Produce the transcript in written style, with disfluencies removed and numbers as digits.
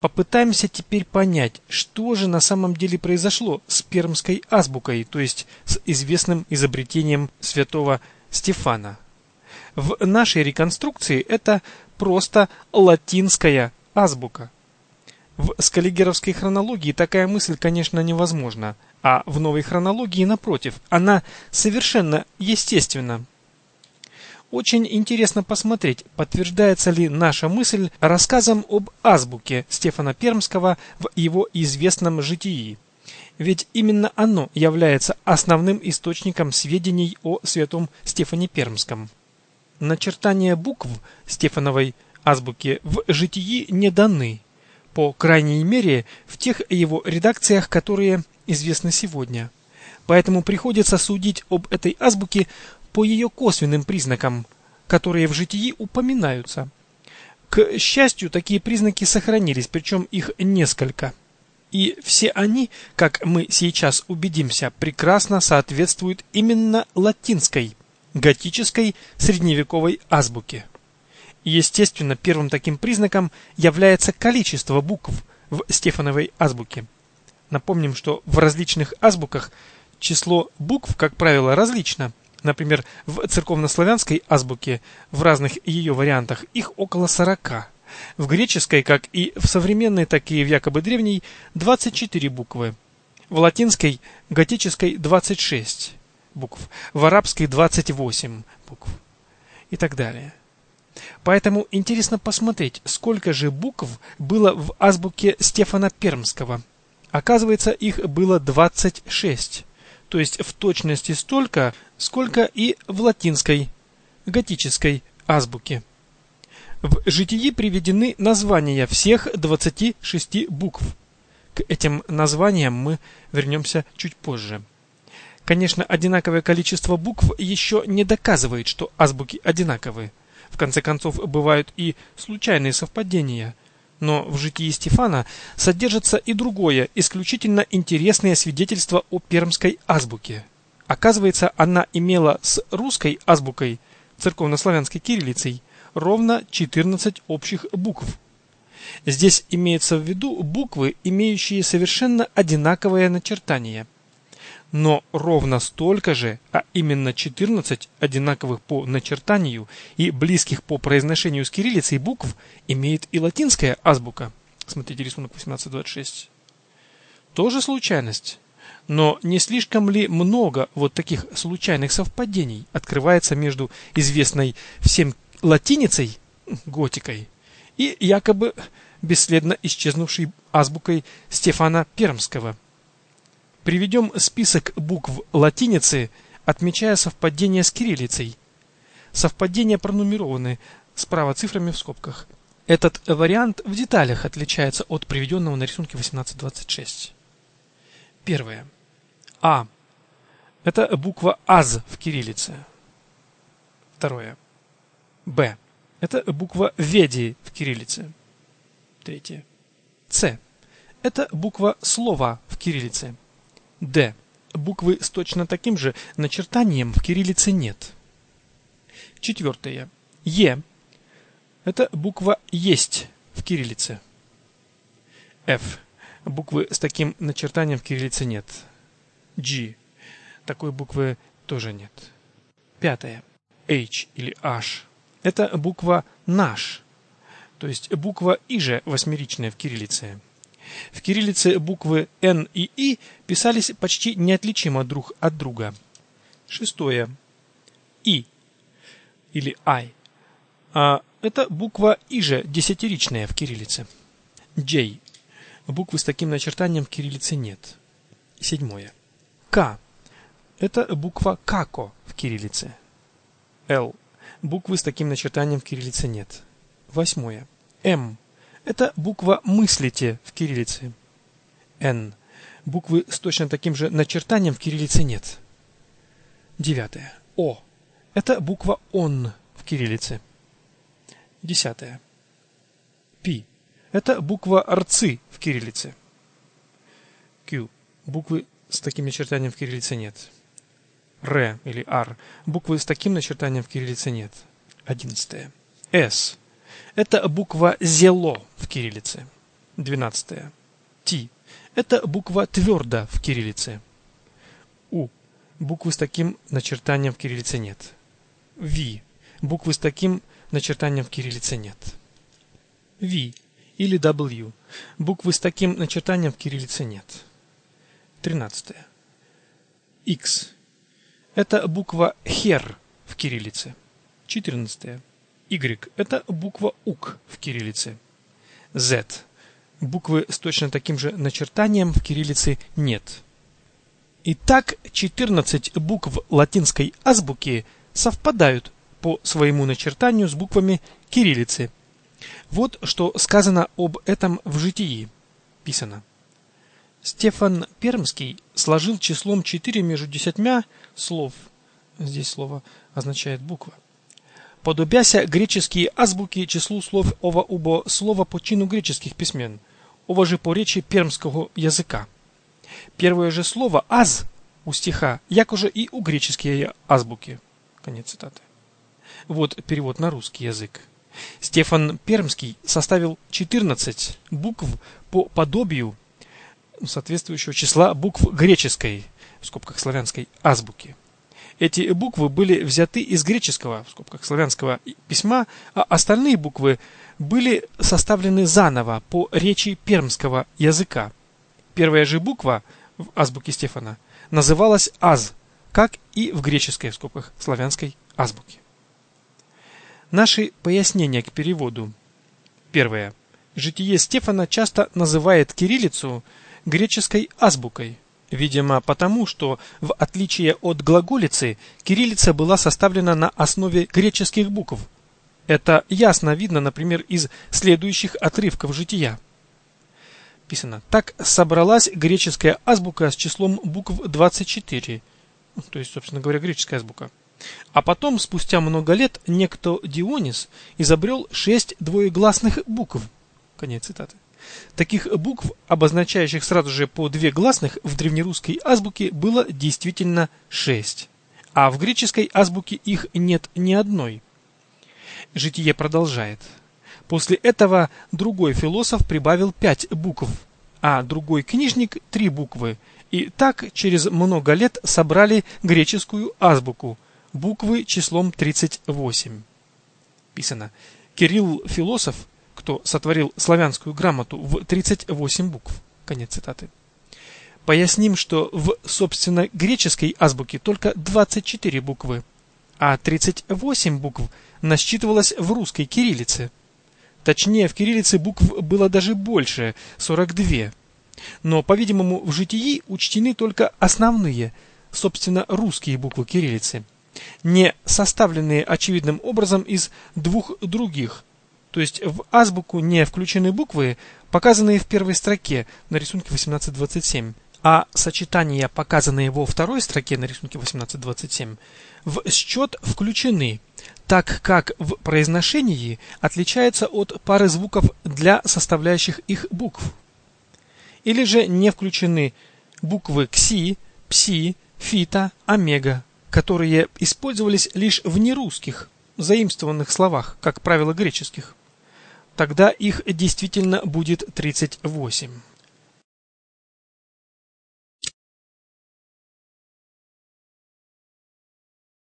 Попытаемся теперь понять, что же на самом деле произошло с пермской азбукой, то есть с известным изобретением святого Стефана. В нашей реконструкции это просто латинская азбука. В скаллигеровской хронологии такая мысль, конечно, невозможна, а в новой хронологии, напротив, она совершенно естественна. Очень интересно посмотреть, подтверждается ли наша мысль рассказом об азбуке Стефана Пермского в его известном житии. Ведь именно оно является основным источником сведений о святом Стефане Пермском. Начертания букв Стефановой азбуки в житии не даны, по крайней мере в тех его редакциях, которые известны сегодня. Поэтому приходится судить об этой азбуке по ее косвенным признакам, которые в житии упоминаются. К счастью, такие признаки сохранились, причем их несколько. И все они, как мы сейчас убедимся, прекрасно соответствуют именно латинской, готической, средневековой азбуке. Естественно, первым таким признаком является количество букв в Стефановой азбуке. Напомним, что в различных азбуках число букв, как правило, различно. Например, в церковнославянской азбуке в разных ее вариантах их около 40. В греческой, как и в современной, так и в якобы древней, 24 буквы. В латинской, готической 26 букв. В арабской 28 букв. И так далее. Поэтому интересно посмотреть, сколько же букв было в азбуке Стефана Пермского. Оказывается, их было 26. То есть в точности столько, сколько и в латинской, готической азбуке. В житии приведены названия всех 26 букв. К этим названиям мы вернемся чуть позже. Конечно, одинаковое количество букв еще не доказывает, что азбуки одинаковы. В конце концов, бывают и случайные совпадения. Но в житии Стефана содержится и другое, исключительно интересное свидетельство о пермской азбуке. Оказывается, она имела с русской азбукой, церковнославянской кириллицей, ровно 14 общих букв. Здесь имеются в виду буквы, имеющие совершенно одинаковое начертание. Но ровно столько же, а именно 14 одинаковых по начертанию и близких по произношению с кириллицей букв имеет и латинская азбука. Смотрите рисунок 1826. Тоже случайность. Но не слишком ли много вот таких случайных совпадений открывается между известной всем латиницей, готикой, и якобы бесследно исчезнувшей азбукой Стефана Пермского? Приведем список букв латиницы, отмечая совпадение с кириллицей. Совпадения пронумерованы справа цифрами в скобках. Этот вариант в деталях отличается от приведенного на рисунке 1826. Первое. А. Это буква АЗ в кириллице. Второе. Б. Это буква Веди в кириллице. Третье. С. Это буква слова в кириллице. Д. Буквы с точно таким же начертанием в кириллице нет. Четвертое. Е. Это буква есть в кириллице. Ф. Буквы с таким начертанием в кириллице нет. G. Такой буквы тоже нет. Пятое. H или H. Это буква наш, то есть буква иже восьмеричная в кириллице. В кириллице буквы Н и И писались почти неотличимо друг от друга. Шестое. И или Ай. Это буква иже десятиричная в кириллице. J. Буквы с таким начертанием в кириллице нет. Седьмое. К. Это буква како в кириллице. Л. Буквы с таким начертанием в кириллице нет. Восьмое. М. Это буква «мыслите» в кириллице. Н. Буквы с точно таким же начертанием в кириллице нет. Девятое. О. Это буква «он» в кириллице. Десятое. Пи. Это буква «рцы» в кириллице. Q. Буквы с таким начертанием в кириллице нет. Р или Р. Буквы с таким начертанием в кириллице нет. 11. С. Это буква «зело» в кириллице. 12. Ти. Это буква твердо в кириллице. У. Буквы с таким начертанием в кириллице нет. Ви. Буквы с таким начертанием в кириллице нет. Ви или W. Буквы с таким начертанием в кириллице нет. 13. X. Это буква хер в кириллице. 14. Y. Это буква ук в кириллице. Z. Буквы с точно таким же начертанием в кириллице нет. Итак, 14 букв латинской азбуки совпадают по своему начертанию с буквами кириллицы. Вот что сказано об этом в житии. Писано. Стефан Пермский сложил числом 4 между 10 слов. Здесь слово означает буква. Подобяся греческие азбуки числу слов ова убо слова по чину греческих письмен, ова же по речи пермского языка. Первое же слово «аз» у стиха, як уже и у греческие азбуки. Конец цитаты. Вот перевод на русский язык. Стефан Пермский составил 14 букв по подобию соответствующего числа букв греческой, в скобках славянской, азбуки. Эти буквы были взяты из греческого, в скобках славянского письма, а остальные буквы были составлены заново по речи пермского языка. Первая же буква в азбуке Стефана называлась «аз», как и в греческой, в скобках славянской азбуке. Наши пояснения к переводу. Первое. Житие Стефана часто называет кириллицу греческой азбукой, видимо потому, что в отличие от глаголицы, кириллица была составлена на основе греческих букв. Это ясно видно, например, из следующих отрывков жития. Писано: так собралась греческая азбука с числом букв 24, то есть, собственно говоря, греческая азбука. А потом, спустя много лет, некто Дионис изобрел 6 двоегласных букв. Конец цитаты. Таких букв, обозначающих сразу же по 2 гласных, в древнерусской азбуке было действительно 6. А в греческой азбуке их нет ни одной. Житие продолжает. После этого другой философ прибавил 5 букв, а другой книжник 3 буквы. И так через много лет собрали греческую азбуку. Буквы числом 38. Писано. Кирилл философ, кто сотворил славянскую грамоту в 38 букв. Конец цитаты. Поясним, что в, собственно, греческой азбуке только 24 буквы, а 38 букв насчитывалось в русской кириллице. Точнее, в кириллице букв было даже больше, 42. Но, по-видимому, в житии учтены только основные, собственно, русские буквы кириллицы, не составленные очевидным образом из 2 других. То есть в азбуку не включены буквы, показанные в первой строке на рисунке 1827, а сочетания, показанные во второй строке на рисунке 1827, в счет включены, так как в произношении отличаются от пары звуков для составляющих их букв. Или же не включены буквы кси, пси, фита, омега, которые использовались лишь в нерусских, заимствованных словах, как правило, греческих. Тогда их действительно будет 38.